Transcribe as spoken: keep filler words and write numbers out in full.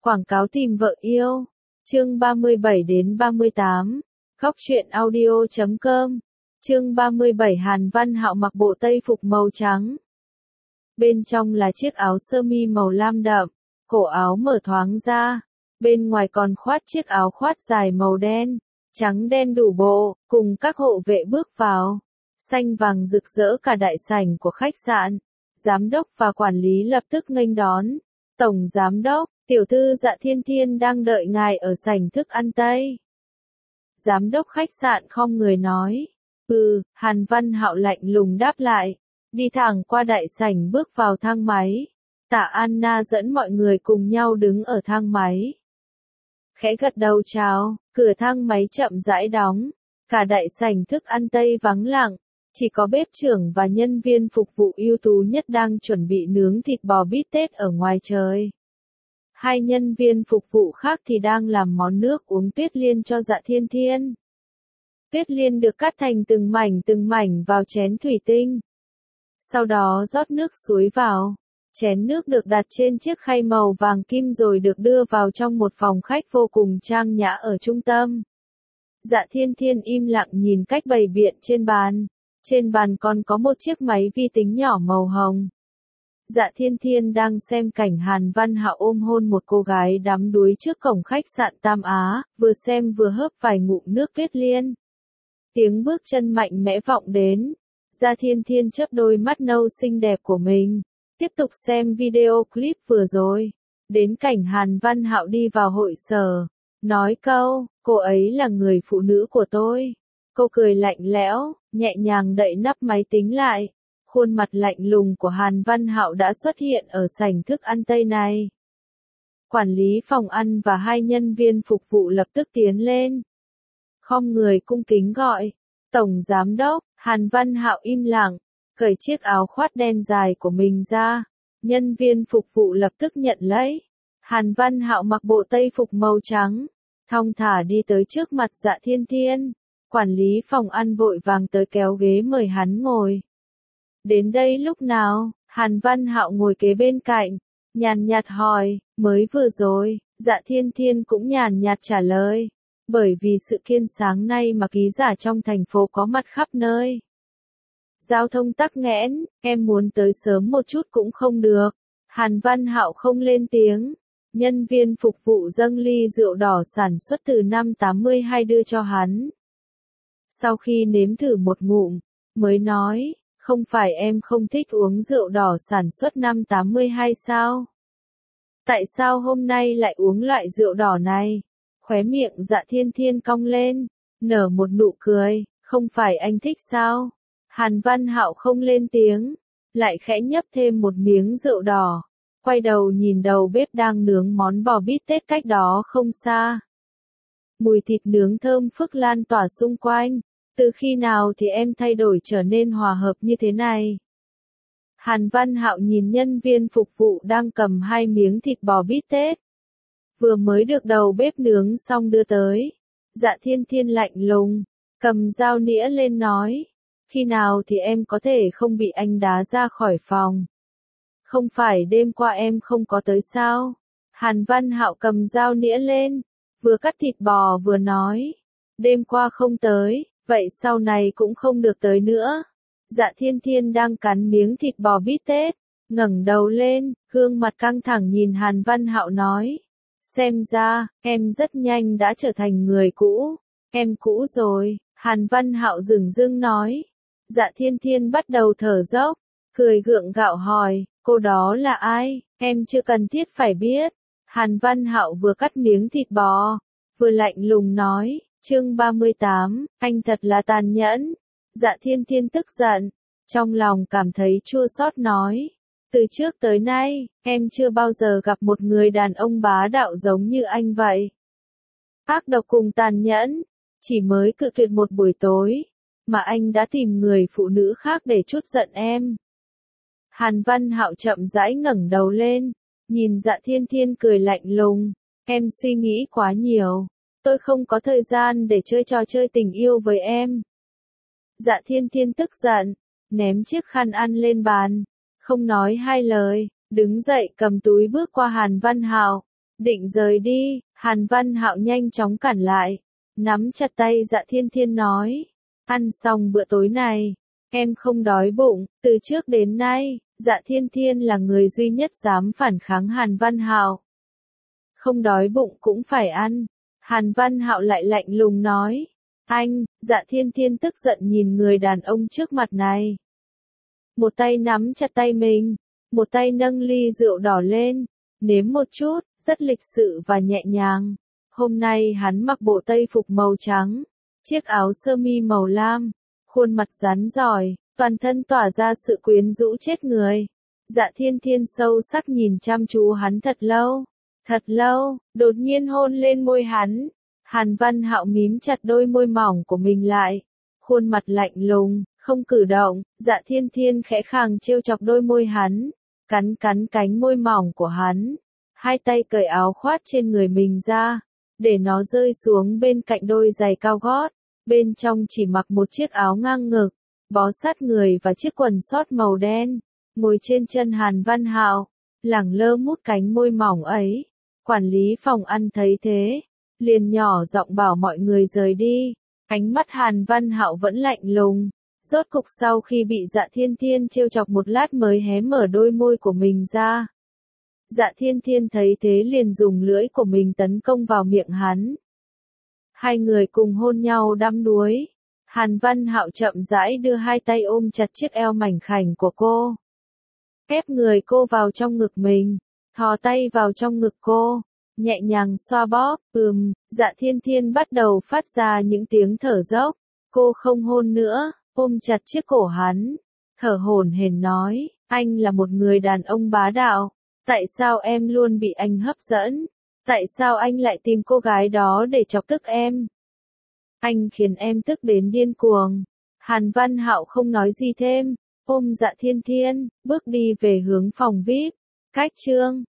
Quảng cáo tìm vợ yêu. Chương ba mươi bảy đến ba mươi tám. Góc truyện audio chấm com. Chương ba mươi bảy Hàn Văn Hạo mặc bộ tây phục màu trắng. Bên trong là chiếc áo sơ mi màu lam đậm, cổ áo mở thoáng ra, bên ngoài còn khoát chiếc áo khoát dài màu đen, trắng đen đủ bộ, cùng các hộ vệ bước vào. Xanh vàng rực rỡ cả đại sảnh của khách sạn. Giám đốc và quản lý lập tức nghênh đón. Tổng giám đốc, tiểu thư Dạ Thiên Thiên đang đợi ngài ở sảnh thức ăn Tây. Giám đốc khách sạn khom người nói. Ừ, Hàn Văn Hạo lạnh lùng đáp lại. Đi thẳng qua đại sảnh bước vào thang máy. Tạ Anna dẫn mọi người cùng nhau đứng ở thang máy. Khẽ gật đầu chào, cửa thang máy chậm rãi đóng. Cả đại sảnh thức ăn Tây vắng lặng. Chỉ có bếp trưởng và nhân viên phục vụ ưu tú nhất đang chuẩn bị nướng thịt bò bít tết ở ngoài trời. Hai nhân viên phục vụ khác thì đang làm món nước uống tuyết liên cho Dạ Thiên Thiên. Tuyết liên được cắt thành từng mảnh từng mảnh vào chén thủy tinh. Sau đó rót nước suối vào. Chén nước được đặt trên chiếc khay màu vàng kim rồi được đưa vào trong một phòng khách vô cùng trang nhã ở trung tâm. Dạ Thiên Thiên im lặng nhìn cách bày biện trên bàn. Trên bàn còn có một chiếc máy vi tính nhỏ màu hồng. Dạ Thiên Thiên đang xem cảnh Hàn Văn Hạo ôm hôn một cô gái đắm đuối trước cổng khách sạn Tam Á, vừa xem vừa hớp vài ngụm nước tuyết liên. Tiếng bước chân mạnh mẽ vọng đến. Dạ Thiên Thiên chớp đôi mắt nâu xinh đẹp của mình. Tiếp tục xem video clip vừa rồi. Đến cảnh Hàn Văn Hạo đi vào hội sở. Nói câu, cô ấy là người phụ nữ của tôi. Cô cười lạnh lẽo, nhẹ nhàng đậy nắp máy tính lại. Khuôn mặt lạnh lùng của Hàn Văn Hạo đã xuất hiện ở sảnh thức ăn Tây này. Quản lý phòng ăn và hai nhân viên phục vụ lập tức tiến lên. Khom người cung kính gọi. Tổng giám đốc. Hàn Văn Hạo im lặng, cởi chiếc áo khoát đen dài của mình ra. Nhân viên phục vụ lập tức nhận lấy. Hàn Văn Hạo mặc bộ tây phục màu trắng, thong thả đi tới trước mặt Dạ Thiên Thiên. Quản lý phòng ăn vội vàng tới kéo ghế mời hắn ngồi. Đến đây lúc nào? Hàn Văn Hạo ngồi kế bên cạnh, nhàn nhạt hỏi, mới vừa rồi. Dạ Thiên Thiên cũng nhàn nhạt trả lời. Bởi vì sự kiện sáng nay mà ký giả trong thành phố có mặt khắp nơi. Giao thông tắc nghẽn, em muốn tới sớm một chút cũng không được. Hàn Văn Hạo không lên tiếng. Nhân viên phục vụ dâng ly rượu đỏ sản xuất từ năm tám mươi hai đưa cho hắn. Sau khi nếm thử một ngụm, mới nói, không phải em không thích uống rượu đỏ sản xuất năm tám mươi hai sao? Tại sao hôm nay lại uống loại rượu đỏ này? Khóe miệng Dạ Thiên Thiên cong lên, nở một nụ cười, không phải anh thích sao? Hàn Văn Hạo không lên tiếng, lại khẽ nhấp thêm một miếng rượu đỏ, quay đầu nhìn đầu bếp đang nướng món bò bít tết cách đó không xa. Mùi thịt nướng thơm phức lan tỏa xung quanh, từ khi nào thì em thay đổi trở nên hòa hợp như thế này? Hàn Văn Hạo nhìn nhân viên phục vụ đang cầm hai miếng thịt bò bít tết. Vừa mới được đầu bếp nướng xong đưa tới. Dạ Thiên Thiên lạnh lùng, cầm dao nĩa lên nói. Khi nào thì em có thể không bị anh đá ra khỏi phòng? Không phải đêm qua em không có tới sao? Hàn Văn Hạo cầm dao nĩa lên, vừa cắt thịt bò vừa nói. Đêm qua không tới, vậy sau này cũng không được tới nữa. Dạ Thiên Thiên đang cắn miếng thịt bò bít tết, ngẩng đầu lên, gương mặt căng thẳng nhìn Hàn Văn Hạo nói. Xem ra, em rất nhanh đã trở thành người cũ. Em cũ rồi, Hàn Văn Hạo dửng dưng nói. Dạ Thiên Thiên bắt đầu thở dốc, cười gượng gạo hỏi, cô đó là ai? Em chưa cần thiết phải biết. Hàn Văn Hạo vừa cắt miếng thịt bò, vừa lạnh lùng nói, chương ba mươi tám, anh thật là tàn nhẫn. Dạ Thiên Thiên tức giận, trong lòng cảm thấy chua xót nói. Từ trước tới nay, em chưa bao giờ gặp một người đàn ông bá đạo giống như anh vậy. Ác độc cùng tàn nhẫn, chỉ mới cự tuyệt một buổi tối, mà anh đã tìm người phụ nữ khác để trút giận em. Hàn Văn Hạo chậm rãi ngẩng đầu lên, nhìn Dạ Thiên Thiên cười lạnh lùng. Em suy nghĩ quá nhiều, tôi không có thời gian để chơi trò chơi tình yêu với em. Dạ Thiên Thiên tức giận, ném chiếc khăn ăn lên bàn. Không nói hai lời, đứng dậy cầm túi bước qua Hàn Văn Hạo. Định rời đi, Hàn Văn Hạo nhanh chóng cản lại, nắm chặt tay Dạ Thiên Thiên nói, ăn xong bữa tối này, em không đói bụng. Từ trước đến nay, Dạ Thiên Thiên là người duy nhất dám phản kháng Hàn Văn Hạo. Không đói bụng cũng phải ăn. Hàn Văn Hạo lại lạnh lùng nói, anh. Dạ Thiên Thiên tức giận nhìn người đàn ông trước mặt này. Một tay nắm chặt tay mình, một tay nâng ly rượu đỏ lên, nếm một chút, rất lịch sự và nhẹ nhàng. Hôm nay hắn mặc bộ tây phục màu trắng, chiếc áo sơ mi màu lam, khuôn mặt rắn giỏi, toàn thân tỏa ra sự quyến rũ chết người. Dạ Thiên Thiên sâu sắc nhìn chăm chú hắn thật lâu, thật lâu, đột nhiên hôn lên môi hắn. Hàn Văn Hạo mím chặt đôi môi mỏng của mình lại, khuôn mặt lạnh lùng, không cử động. Dạ Thiên Thiên khẽ khàng trêu chọc đôi môi hắn, cắn cắn cánh môi mỏng của hắn, hai tay cởi áo khoác trên người mình ra, để nó rơi xuống bên cạnh đôi giày cao gót, bên trong chỉ mặc một chiếc áo ngang ngực, bó sát người và chiếc quần sót màu đen, ngồi trên chân Hàn Văn Hạo, lẳng lơ mút cánh môi mỏng ấy. Quản lý phòng ăn thấy thế, liền nhỏ giọng bảo mọi người rời đi. Ánh mắt Hàn Văn Hạo vẫn lạnh lùng, rốt cục sau khi bị Dạ Thiên Thiên trêu chọc một lát mới hé mở đôi môi của mình ra. Dạ Thiên Thiên thấy thế liền dùng lưỡi của mình tấn công vào miệng hắn. Hai người cùng hôn nhau đắm đuối. Hàn Văn Hạo chậm rãi đưa hai tay ôm chặt chiếc eo mảnh khảnh của cô, ép người cô vào trong ngực mình, thò tay vào trong ngực cô, nhẹ nhàng xoa bóp. Ừm, Dạ Thiên Thiên bắt đầu phát ra những tiếng thở dốc. Cô không hôn nữa, ôm chặt chiếc cổ hắn, thở hổn hển nói, anh là một người đàn ông bá đạo. Tại sao em luôn bị anh hấp dẫn? Tại sao anh lại tìm cô gái đó để chọc tức em? Anh khiến em tức đến điên cuồng. Hàn Văn Hạo không nói gì thêm, ôm Dạ Thiên Thiên, bước đi về hướng phòng vi ai pi. Cách chương